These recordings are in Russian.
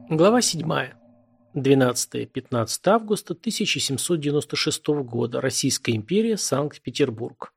Глава 7. 12-15 августа 1796 года. Российская империя. Санкт-Петербург.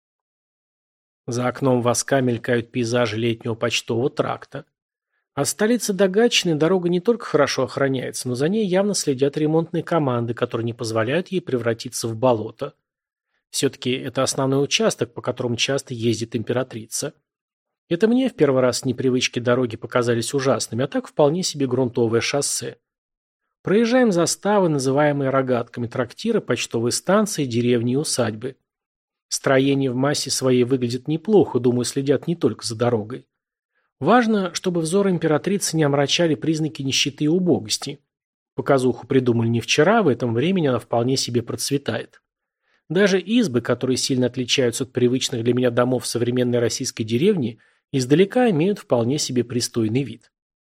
За окном воска мелькают пейзажи летнего почтового тракта. От столицы до Гатчины дорога не только хорошо охраняется, но за ней явно следят ремонтные команды, которые не позволяют ей превратиться в болото. Все-таки это основной участок, по которому часто ездит императрица. Это мне в первый раз непривычки дороги показались ужасными, а так вполне себе грунтовое шоссе. Проезжаем заставы, называемые рогатками, трактиры, почтовые станции, деревни и усадьбы. Строения в массе своей выглядят неплохо, думаю, следят не только за дорогой. Важно, чтобы взоры императрицы не омрачали признаки нищеты и убогости. Показуху придумали не вчера, в этом времени она вполне себе процветает. Даже избы, которые сильно отличаются от привычных для меня домов современной российской деревни, издалека имеют вполне себе пристойный вид.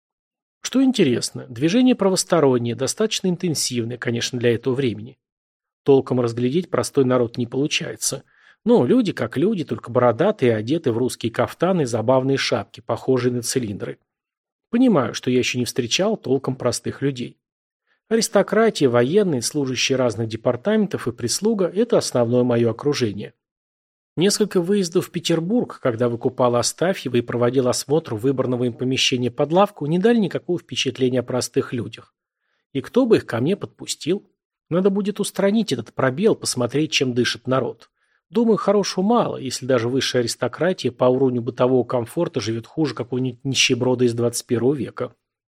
Что интересно, движение правостороннее, достаточно интенсивное, конечно, для этого времени. Толком разглядеть простой народ не получается. Но люди как люди, только бородатые, одеты в русские кафтаны и забавные шапки, похожие на цилиндры. Понимаю, что я еще не встречал толком простых людей. Аристократия, военные, служащие разных департаментов и прислуга – это основное мое окружение. Несколько выездов в Петербург, когда выкупал Астафьева и проводил осмотр выбранного им помещения под лавку, не дали никакого впечатления о простых людях. И кто бы их ко мне подпустил? Надо будет устранить этот пробел, посмотреть, чем дышит народ. Думаю, хорошего мало, если даже высшая аристократия по уровню бытового комфорта живет хуже какого-нибудь нищеброда из 21 века.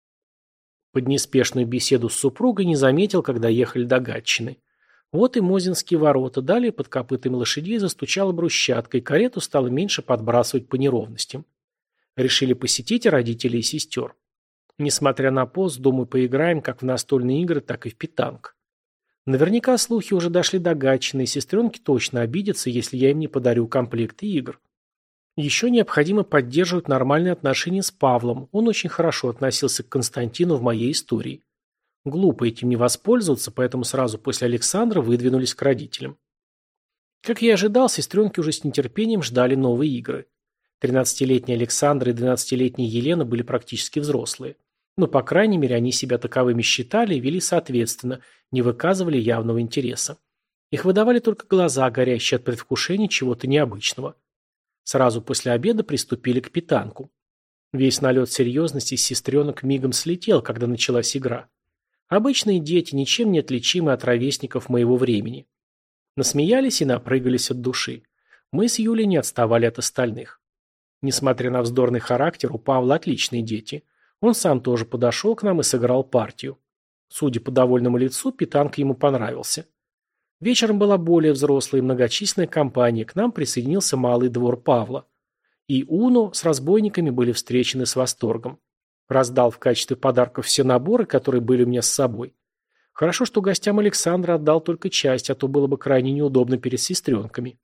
Под неспешную беседу с супругой не заметил, когда ехали до Гатчины. Вот и Мозинские ворота, далее под копытами лошадей застучала брусчатка, и карету стало меньше подбрасывать по неровностям. Решили посетить родителей и сестер. Несмотря на пост, думаю, поиграем как в настольные игры, так и в питанг. Наверняка слухи уже дошли до Гатчины, и сестренки точно обидятся, если я им не подарю комплекты игр. Еще необходимо поддерживать нормальные отношения с Павлом, он очень хорошо относился к Константину в моей истории. Глупо этим не воспользоваться, поэтому сразу после Александра выдвинулись к родителям. Как я и ожидал, сестренки уже с нетерпением ждали новые игры. 13-летний Александр и 12-летняя Елена были практически взрослые. Но, по крайней мере, они себя таковыми считали и вели соответственно, не выказывали явного интереса. Их выдавали только глаза, горящие от предвкушения чего-то необычного. Сразу после обеда приступили к питанку. Весь налет серьезности с сестренок мигом слетел, когда началась игра. Обычные дети, ничем не отличимы от ровесников моего времени. Насмеялись и напрыгались от души. Мы с Юлей не отставали от остальных. Несмотря на вздорный характер, у Павла отличные дети. Он сам тоже подошел к нам и сыграл партию. Судя по довольному лицу, питанг ему понравился. Вечером была более взрослая и многочисленная компания, к нам присоединился малый двор Павла. И Уно с разбойниками были встречены с восторгом. Раздал в качестве подарков все наборы, которые были у меня с собой. Хорошо, что гостям Александра отдал только часть, а то было бы крайне неудобно перед сестренками.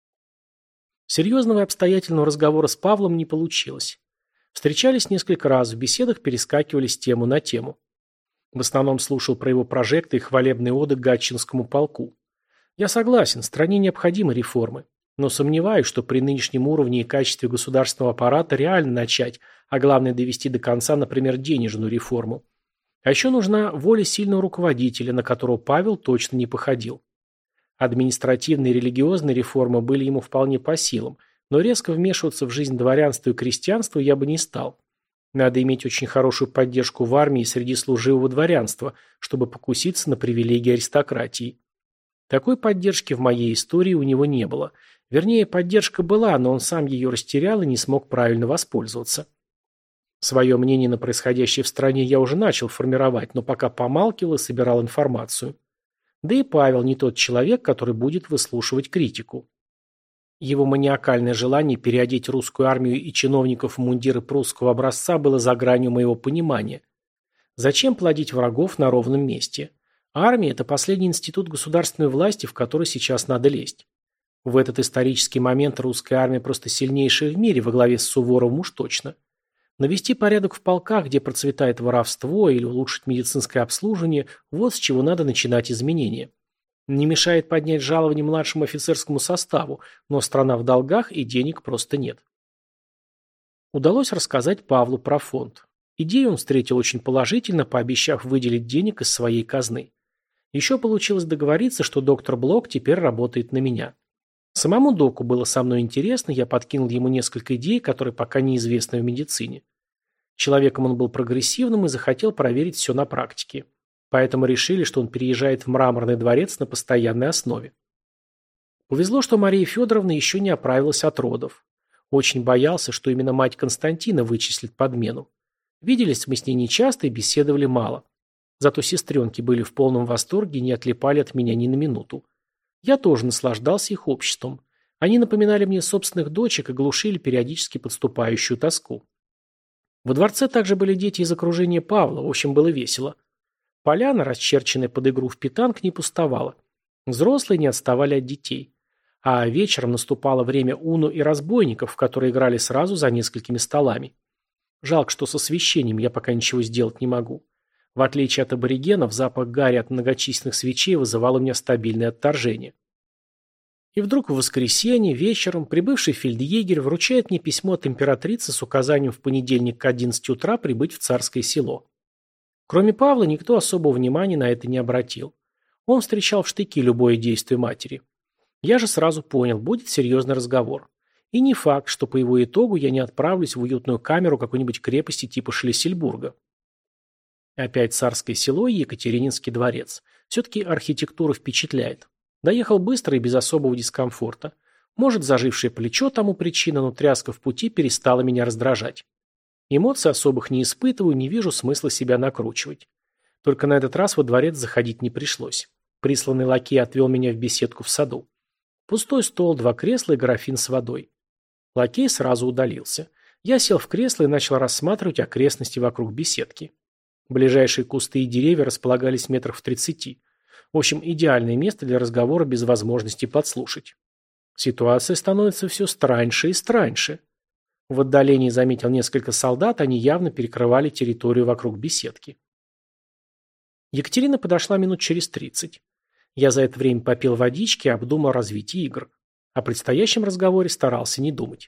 Серьезного и обстоятельного разговора с Павлом не получилось. Встречались несколько раз, в беседах перескакивали с тему на тему. В основном слушал про его прожекты и хвалебные оды Гатчинскому полку. Я согласен, стране необходимы реформы. Но сомневаюсь, что при нынешнем уровне и качестве государственного аппарата реально начать, а главное довести до конца, например, денежную реформу. А еще нужна воля сильного руководителя, на которого Павел точно не походил. Административные и религиозные реформы были ему вполне по силам, но резко вмешиваться в жизнь дворянства и крестьянства я бы не стал. Надо иметь очень хорошую поддержку в армии и среди служивого дворянства, чтобы покуситься на привилегии аристократии. Такой поддержки в моей истории у него не было. Вернее, поддержка была, но он сам ее растерял и не смог правильно воспользоваться. Свое мнение на происходящее в стране я уже начал формировать, но пока помалкивал и собирал информацию. Да и Павел не тот человек, который будет выслушивать критику. Его маниакальное желание переодеть русскую армию и чиновников в мундиры прусского образца было за гранью моего понимания. Зачем плодить врагов на ровном месте? Армия – это последний институт государственной власти, в который сейчас надо лезть. В этот исторический момент русская армия просто сильнейшая в мире, во главе с Суворовым уж точно. Навести порядок в полках, где процветает воровство, или улучшить медицинское обслуживание – вот с чего надо начинать изменения. Не мешает поднять жалование младшему офицерскому составу, но страна в долгах и денег просто нет. Удалось рассказать Павлу про фонд. Идею он встретил очень положительно, пообещав выделить денег из своей казны. Еще получилось договориться, что доктор Блок теперь работает на меня. Самому доку было со мной интересно, я подкинул ему несколько идей, которые пока неизвестны в медицине. Человеком он был прогрессивным и захотел проверить все на практике. Поэтому решили, что он переезжает в Мраморный дворец на постоянной основе. Повезло, что Мария Федоровна еще не оправилась от родов. Очень боялся, что именно мать Константина вычислит подмену. Виделись мы с ней нечасто и беседовали мало. Зато сестренки были в полном восторге и не отлипали от меня ни на минуту. Я тоже наслаждался их обществом. Они напоминали мне собственных дочек и глушили периодически подступающую тоску. Во дворце также были дети из окружения Павла, в общем, было весело. Поляна, расчерченная под игру в питанг, не пустовала. Взрослые не отставали от детей. А вечером наступало время уну и разбойников, в которые играли сразу за несколькими столами. Жалко, что с освещением я пока ничего сделать не могу. В отличие от аборигенов, запах гари от многочисленных свечей вызывал у меня стабильное отторжение. И вдруг в воскресенье вечером прибывший фельдъегерь вручает мне письмо от императрицы с указанием в понедельник к 11 утра прибыть в Царское Село. Кроме Павла, никто особого внимания на это не обратил. Он встречал в штыки любое действие матери. Я же сразу понял, будет серьезный разговор. И не факт, что по его итогу я не отправлюсь в уютную камеру какой-нибудь крепости типа Шлиссельбурга. Опять Царское Село и Екатерининский дворец. Все-таки архитектура впечатляет. Доехал быстро и без особого дискомфорта. Может, зажившее плечо тому причина, но тряска в пути перестала меня раздражать. Эмоций особых не испытываю, не вижу смысла себя накручивать. Только на этот раз во дворец заходить не пришлось. Присланный лакей отвел меня в беседку в саду. Пустой стол, 2 кресла и графин с водой. Лакей сразу удалился. Я сел в кресло и начал рассматривать окрестности вокруг беседки. Ближайшие кусты и деревья располагались метрах в 30. В общем, идеальное место для разговора без возможности подслушать. Ситуация становится все страньше и страньше. В отдалении заметил несколько солдат, они явно перекрывали территорию вокруг беседки. Екатерина подошла минут через 30. Я за это время попил водички и обдумал развитие игр. О предстоящем разговоре старался не думать.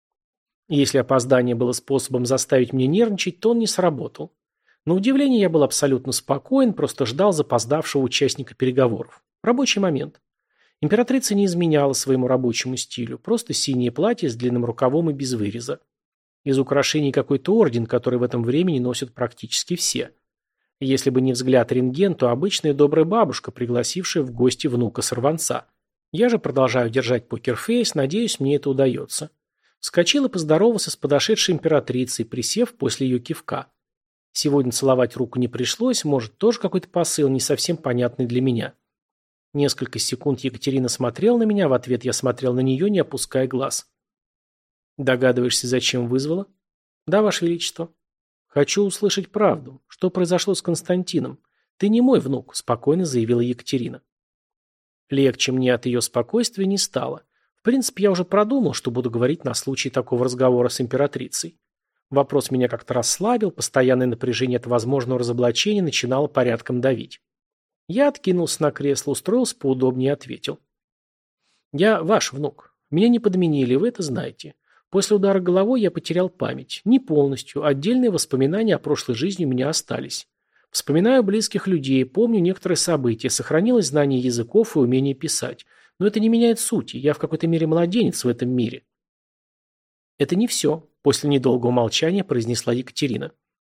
Если опоздание было способом заставить меня нервничать, то он не сработал. На удивление я был абсолютно спокоен, просто ждал запоздавшего участника переговоров. Рабочий момент. Императрица не изменяла своему рабочему стилю, просто синее платье с длинным рукавом и без выреза. Из украшений какой-то орден, который в этом времени носят практически все. Если бы не взгляд рентген, то обычная добрая бабушка, пригласившая в гости внука-сорванца. Я же продолжаю держать покерфейс, надеюсь, мне это удается. Вскочил и поздоровался с подошедшей императрицей, присев после ее кивка. Сегодня целовать руку не пришлось, может, тоже какой-то посыл, не совсем понятный для меня. Несколько секунд Екатерина смотрела на меня, в ответ я смотрел на нее, не опуская глаз. «Догадываешься, зачем вызвала?» «Да, Ваше Величество». «Хочу услышать правду. Что произошло с Константином? Ты не мой внук», – спокойно заявила Екатерина. Легче мне от ее спокойствия не стало. В принципе, я уже продумал, что буду говорить на случай такого разговора с императрицей. Вопрос меня как-то расслабил, постоянное напряжение от возможного разоблачения начинало порядком давить. Я откинулся на кресло, устроился поудобнее и ответил. «Я ваш внук. Меня не подменили, вы это знаете. После удара головой я потерял память. Не полностью, отдельные воспоминания о прошлой жизни у меня остались. Вспоминаю близких людей, помню некоторые события, сохранилось знание языков и умение писать. Но это не меняет сути, я в какой-то мере младенец в этом мире». «Это не все», – после недолгого молчания произнесла Екатерина.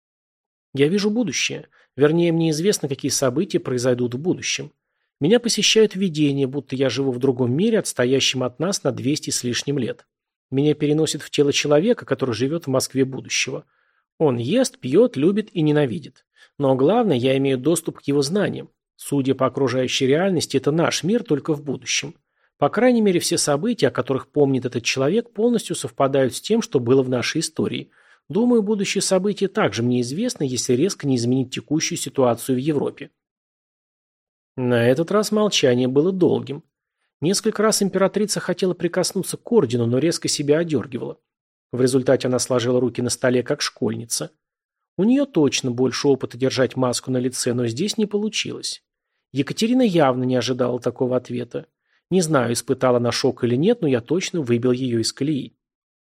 «Я вижу будущее. Вернее, мне известно, какие события произойдут в будущем. Меня посещают видения, будто я живу в другом мире, отстоящем от нас на 200 с лишним лет. Меня переносят в тело человека, который живет в Москве будущего. Он ест, пьет, любит и ненавидит. Но главное, я имею доступ к его знаниям. Судя по окружающей реальности, это наш мир только в будущем. По крайней мере, все события, о которых помнит этот человек, полностью совпадают с тем, что было в нашей истории. Думаю, будущие события также мне известны, если резко не изменить текущую ситуацию в Европе». На этот раз молчание было долгим. Несколько раз императрица хотела прикоснуться к ордену, но резко себя одергивала. В результате она сложила руки на столе, как школьница. У нее точно больше опыта держать маску на лице, но здесь не получилось. Екатерина явно не ожидала такого ответа. Не знаю, испытала она шок или нет, но я точно выбил ее из колеи.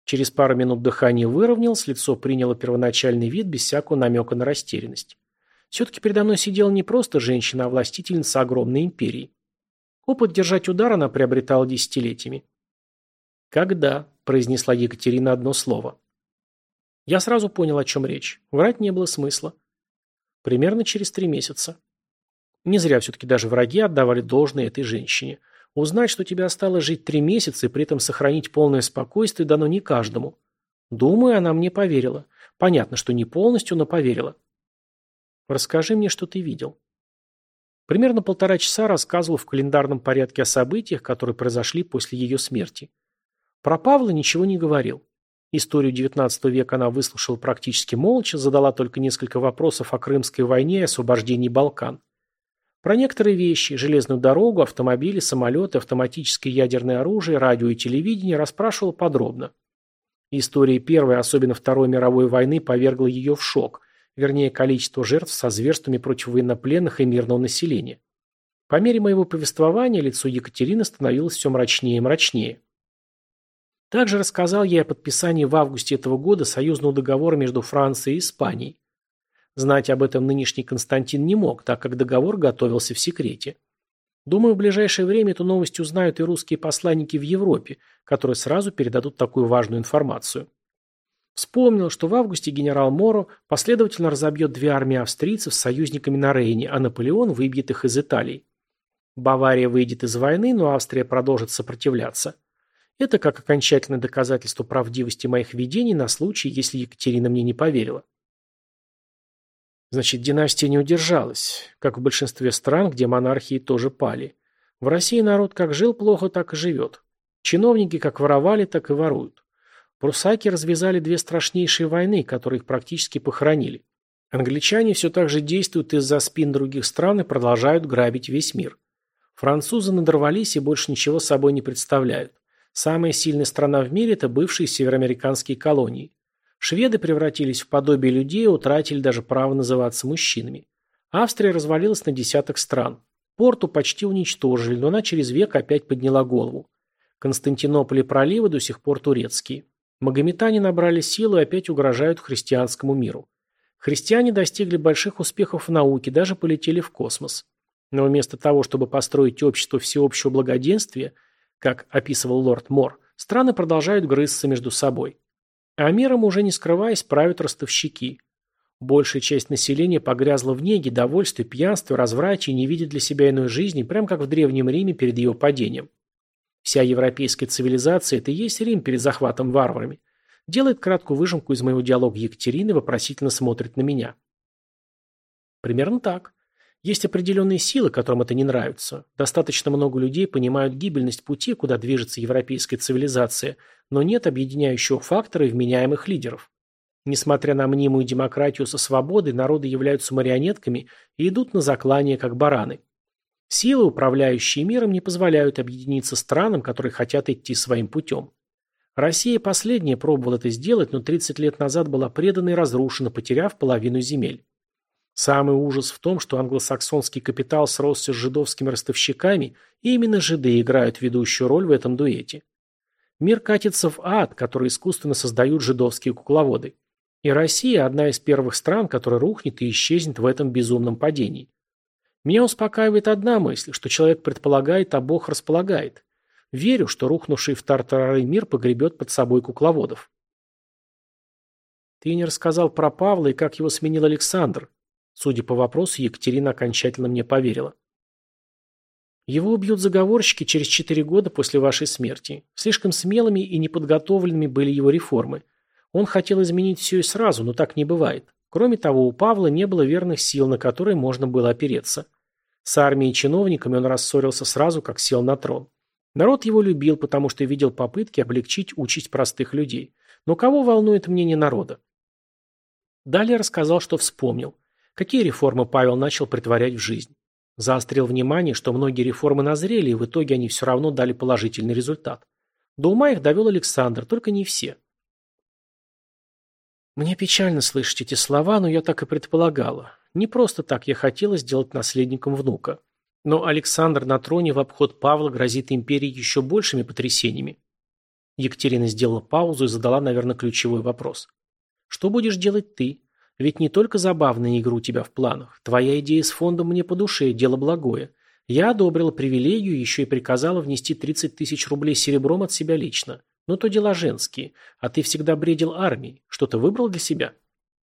Через пару минут дыхание выровнялось, лицо приняло первоначальный вид без всякого намека на растерянность. Все-таки передо мной сидела не просто женщина, а властительница огромной империи. Опыт держать удар она приобретала десятилетиями. «Когда?» – произнесла Екатерина одно слово. Я сразу понял, о чем речь. Врать не было смысла. Примерно через 3 месяца. Не зря все-таки даже враги отдавали должное этой женщине. Узнать, что тебе осталось жить 3 месяца и при этом сохранить полное спокойствие, дано не каждому. Думаю, она мне поверила. Понятно, что не полностью, но поверила. Расскажи мне, что ты видел. Примерно 1,5 часа рассказывал в календарном порядке о событиях, которые произошли после ее смерти. Про Павла ничего не говорил. Историю XIX века она выслушала практически молча, задала только несколько вопросов о Крымской войне и освобождении Балкан. Про некоторые вещи – железную дорогу, автомобили, самолеты, автоматическое ядерное оружие, радио и телевидение – расспрашивал подробно. История Первой, особенно Второй мировой войны, повергла ее в шок, вернее, количество жертв со зверствами против военнопленных и мирного населения. По мере моего повествования лицо Екатерины становилось все мрачнее и мрачнее. Также рассказал я о подписании в августе этого года союзного договора между Францией и Испанией. Знать об этом нынешний Константин не мог, так как договор готовился в секрете. Думаю, в ближайшее время эту новость узнают и русские посланники в Европе, которые сразу передадут такую важную информацию. Вспомнил, что в августе генерал Моро последовательно разобьет 2 армии австрийцев с союзниками на Рейне, а Наполеон выбьет их из Италии. Бавария выйдет из войны, но Австрия продолжит сопротивляться. Это как окончательное доказательство правдивости моих видений на случай, если Екатерина мне не поверила. Значит, династия не удержалась, как в большинстве стран, где монархии тоже пали. В России народ как жил плохо, так и живет. Чиновники как воровали, так и воруют. Прусаки развязали 2 страшнейшие войны, которые их практически похоронили. Англичане все так же действуют из-за спин других стран и продолжают грабить весь мир. Французы надорвались и больше ничего собой не представляют. Самая сильная страна в мире – это бывшие североамериканские колонии. Шведы превратились в подобие людей и утратили даже право называться мужчинами. Австрия развалилась на десяток стран. Порту почти уничтожили, но она через век опять подняла голову. Константинополь и проливы до сих пор турецкие. Магометане набрали силу и опять угрожают христианскому миру. Христиане достигли больших успехов в науке, даже полетели в космос. Но вместо того, чтобы построить общество всеобщего благоденствия, как описывал лорд Мор, страны продолжают грызться между собой. А миром, уже не скрываясь, правят ростовщики. Большая часть населения погрязла в неге, довольстве, пьянстве, разврате и не видит для себя иной жизни, прям как в Древнем Риме перед ее падением. Вся европейская цивилизация – это и есть Рим перед захватом варварами. Делает краткую выжимку из моего диалога Екатерины, вопросительно смотрит на меня. Примерно так. Есть определенные силы, которым это не нравится. Достаточно много людей понимают гибельность пути, куда движется европейская цивилизация, но нет объединяющего фактора и вменяемых лидеров. Несмотря на мнимую демократию со свободой, народы являются марионетками и идут на заклание, как бараны. Силы, управляющие миром, не позволяют объединиться странам, которые хотят идти своим путем. Россия последняя пробовала это сделать, но 30 лет назад была предана и разрушена, потеряв половину земель. Самый ужас в том, что англосаксонский капитал сросся с жидовскими ростовщиками, и именно жиды играют ведущую роль в этом дуэте. Мир катится в ад, который искусственно создают жидовские кукловоды. И Россия – одна из первых стран, которая рухнет и исчезнет в этом безумном падении. Меня успокаивает одна мысль, что человек предполагает, а Бог располагает. Верю, что рухнувший в тартарары мир погребет под собой кукловодов. Ты не рассказал про Павла и как его сменил Александр. Судя по вопросу, Екатерина окончательно мне поверила. Его убьют заговорщики через 4 года после вашей смерти. Слишком смелыми и неподготовленными были его реформы. Он хотел изменить все и сразу, но так не бывает. Кроме того, у Павла не было верных сил, на которые можно было опереться. С армией и чиновниками он рассорился сразу, как сел на трон. Народ его любил, потому что видел попытки облегчить участь простых людей. Но кого волнует мнение народа? Далее рассказал, что вспомнил. Какие реформы Павел начал претворять в жизнь. Заострил внимание, что многие реформы назрели, и в итоге они все равно дали положительный результат. До ума их довел Александр, только не все. Мне печально слышать эти слова, но я так и предполагала. Не просто так я хотела сделать наследником внука. Но Александр на троне в обход Павла грозит империи еще большими потрясениями. Екатерина сделала паузу и задала, наверное, ключевой вопрос. Что будешь делать ты? Ведь не только забавная игра у тебя в планах. Твоя идея с фондом мне по душе, дело благое. Я одобрила привилегию, еще и приказала внести 30 тысяч рублей серебром от себя лично. Но то дела женские. А ты всегда бредил армией. Что-то выбрал для себя?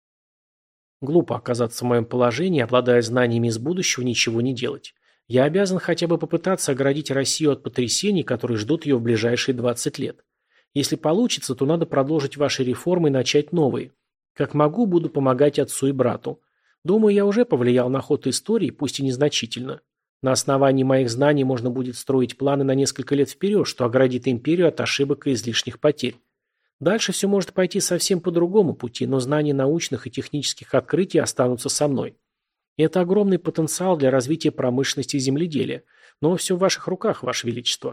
Глупо оказаться в моем положении, обладая знаниями из будущего, ничего не делать. Я обязан хотя бы попытаться оградить Россию от потрясений, которые ждут ее в ближайшие 20 лет. Если получится, то надо продолжить ваши реформы и начать новые. Как могу, буду помогать отцу и брату. Думаю, я уже повлиял на ход истории, пусть и незначительно. На основании моих знаний можно будет строить планы на несколько лет вперед, что оградит империю от ошибок и излишних потерь. Дальше все может пойти совсем по другому пути, но знания научных и технических открытий останутся со мной. И это огромный потенциал для развития промышленности и земледелия. Но все в ваших руках, Ваше Величество.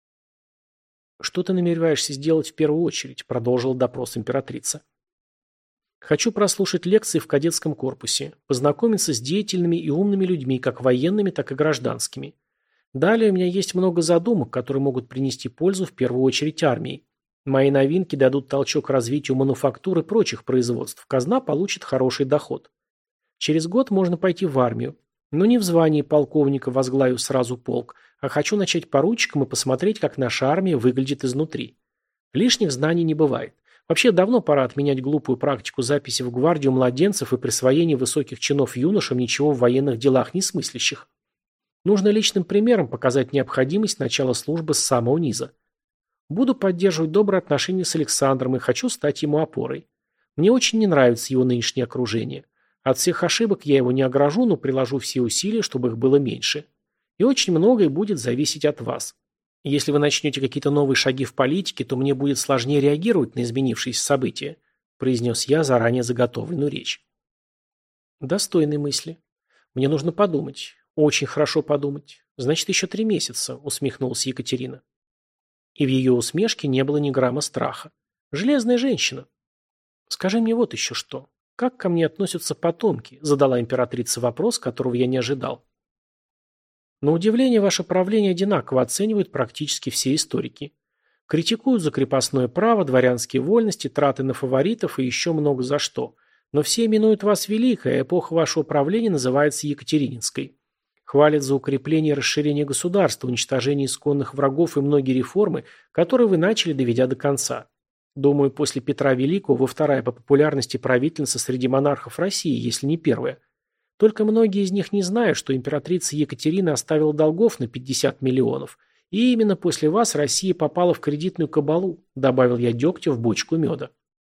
«Что ты намереваешься сделать в первую очередь?» – продолжила допрос императрица. «Хочу прослушать лекции в кадетском корпусе, познакомиться с деятельными и умными людьми, как военными, так и гражданскими. Далее у меня есть много задумок, которые могут принести пользу в первую очередь армии. Мои новинки дадут толчок развитию мануфактуры и прочих производств. Казна получит хороший доход. Через год можно пойти в армию. Но не в звании полковника возглавив сразу полк, а хочу начать поручиком и посмотреть, как наша армия выглядит изнутри. Лишних знаний не бывает. Вообще давно пора отменять глупую практику записи в гвардию младенцев и присвоения высоких чинов юношам, ничего в военных делах не смыслящих. Нужно личным примером показать необходимость начала службы с самого низа. Буду поддерживать добрые отношения с Александром и хочу стать ему опорой. Мне очень не нравится его нынешнее окружение. От всех ошибок я его не огражу, но приложу все усилия, чтобы их было меньше. И очень многое будет зависеть от вас. Если вы начнете какие-то новые шаги в политике, то мне будет сложнее реагировать на изменившиеся события», произнес я заранее заготовленную речь. Достойные мысли. Мне нужно подумать. Очень хорошо подумать. Значит, еще 3 месяца, усмехнулась Екатерина. И в ее усмешке не было ни грамма страха. Железная женщина. Скажи мне вот еще что. Как ко мне относятся потомки? Задала императрица вопрос, которого я не ожидал. На удивление, ваше правление одинаково оценивают практически все историки. Критикуют за крепостное право, дворянские вольности, траты на фаворитов и еще много за что. Но все именуют вас великой, а эпоха вашего правления называется Екатерининской. Хвалят за укрепление и расширение государства, уничтожение исконных врагов и многие реформы, которые вы начали, доведя до конца. Думаю, после Петра Великого вы вторая по популярности правительница среди монархов России, если не первая. Только многие из них не знают, что императрица Екатерина оставила долгов на 50 миллионов, и именно после вас Россия попала в кредитную кабалу, добавил я дегтя в бочку меда.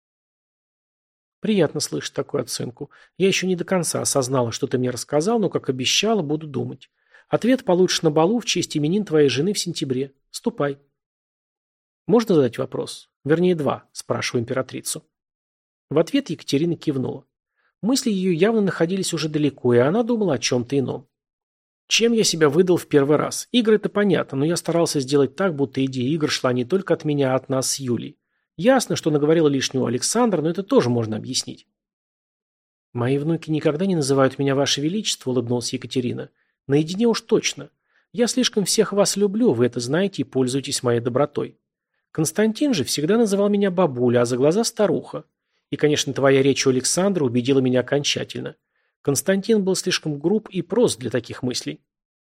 Приятно слышать такую оценку. Я еще не до конца осознала, что ты мне рассказал, но, как обещала, буду думать. Ответ получишь на балу в честь именин твоей жены в сентябре. Ступай. Можно задать вопрос? Вернее, 2, спрашиваю императрицу. В ответ Екатерина кивнула. Мысли ее явно находились уже далеко, и она думала о чем-то ином. Чем я себя выдал в первый раз? Игры-то понятно, но я старался сделать так, будто идея игр шла не только от меня, а от нас с Юлей. Ясно, что наговорила лишнего Александр, но это тоже можно объяснить. «Мои внуки никогда не называют меня Ваше Величество», — улыбнулась Екатерина. «Наедине уж точно. Я слишком всех вас люблю, вы это знаете и пользуетесь моей добротой. Константин же всегда называл меня бабуля, а за глаза старуха. И, конечно, твоя речь у Александра убедила меня окончательно. Константин был слишком груб и прост для таких мыслей».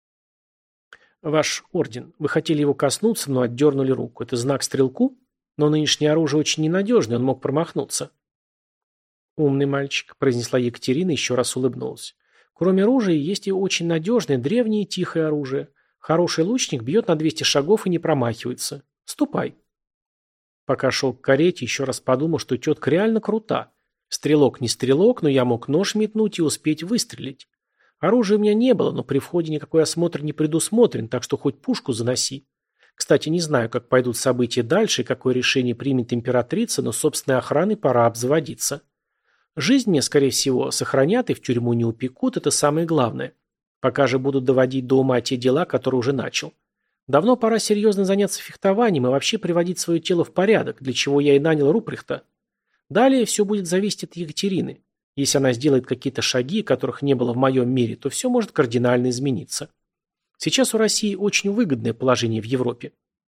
«Ваш орден. Вы хотели его коснуться, но отдернули руку. Это знак стрелку? Но нынешнее оружие очень ненадежное, он мог промахнуться». «Умный мальчик», – произнесла Екатерина и еще раз улыбнулась. «Кроме оружия, есть и очень надежное, древнее и тихое оружие. Хороший лучник бьет на 200 шагов и не промахивается. Ступай». Пока шел к карете, еще раз подумал, что тетка реально крута. Стрелок не стрелок, но я мог нож метнуть и успеть выстрелить. Оружия у меня не было, но при входе никакой осмотр не предусмотрен, так что хоть пушку заноси. Кстати, не знаю, как пойдут события дальше и какое решение примет императрица, но собственной охраной пора обзаводиться. Жизнь мне, скорее всего, сохранят и в тюрьму не упекут, это самое главное. Пока же буду доводить до ума те дела, которые уже начал. Давно пора серьезно заняться фехтованием и вообще приводить свое тело в порядок, для чего я и нанял Руприхта. Далее все будет зависеть от Екатерины. Если она сделает какие-то шаги, которых не было в моем мире, то все может кардинально измениться. Сейчас у России очень выгодное положение в Европе.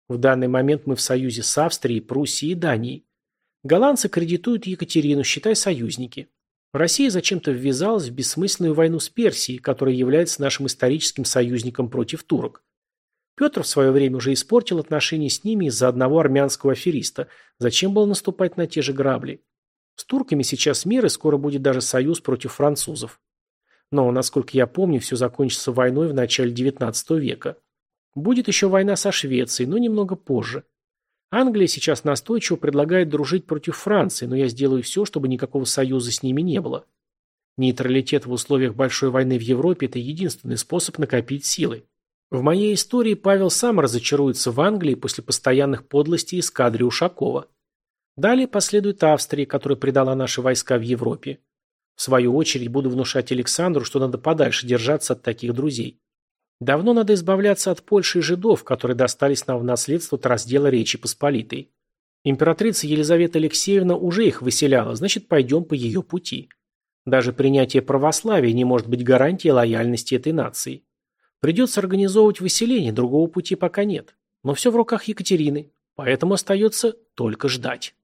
В данный момент мы в союзе с Австрией, Пруссией и Данией. Голландцы кредитуют Екатерину, считай союзники. Россия зачем-то ввязалась в бессмысленную войну с Персией, которая является нашим историческим союзником против турок. Петр в свое время уже испортил отношения с ними из-за одного армянского афериста. Зачем было наступать на те же грабли? С турками сейчас мир, и скоро будет даже союз против французов. Но, насколько я помню, все закончится войной в начале XIX века. Будет еще война со Швецией, но немного позже. Англия сейчас настойчиво предлагает дружить против Франции, но я сделаю все, чтобы никакого союза с ними не было. Нейтралитет в условиях большой войны в Европе – это единственный способ накопить силы. В моей истории Павел сам разочаруется в Англии после постоянных подлостей эскадры Ушакова. Далее последует Австрия, которая предала наши войска в Европе. В свою очередь буду внушать Александру, что надо подальше держаться от таких друзей. Давно надо избавляться от Польши и жидов, которые достались нам в наследство от раздела Речи Посполитой. Императрица Елизавета Алексеевна уже их выселяла, значит, пойдем по ее пути. Даже принятие православия не может быть гарантией лояльности этой нации. Придется организовывать выселение, другого пути пока нет. Но все в руках Екатерины, поэтому остается только ждать.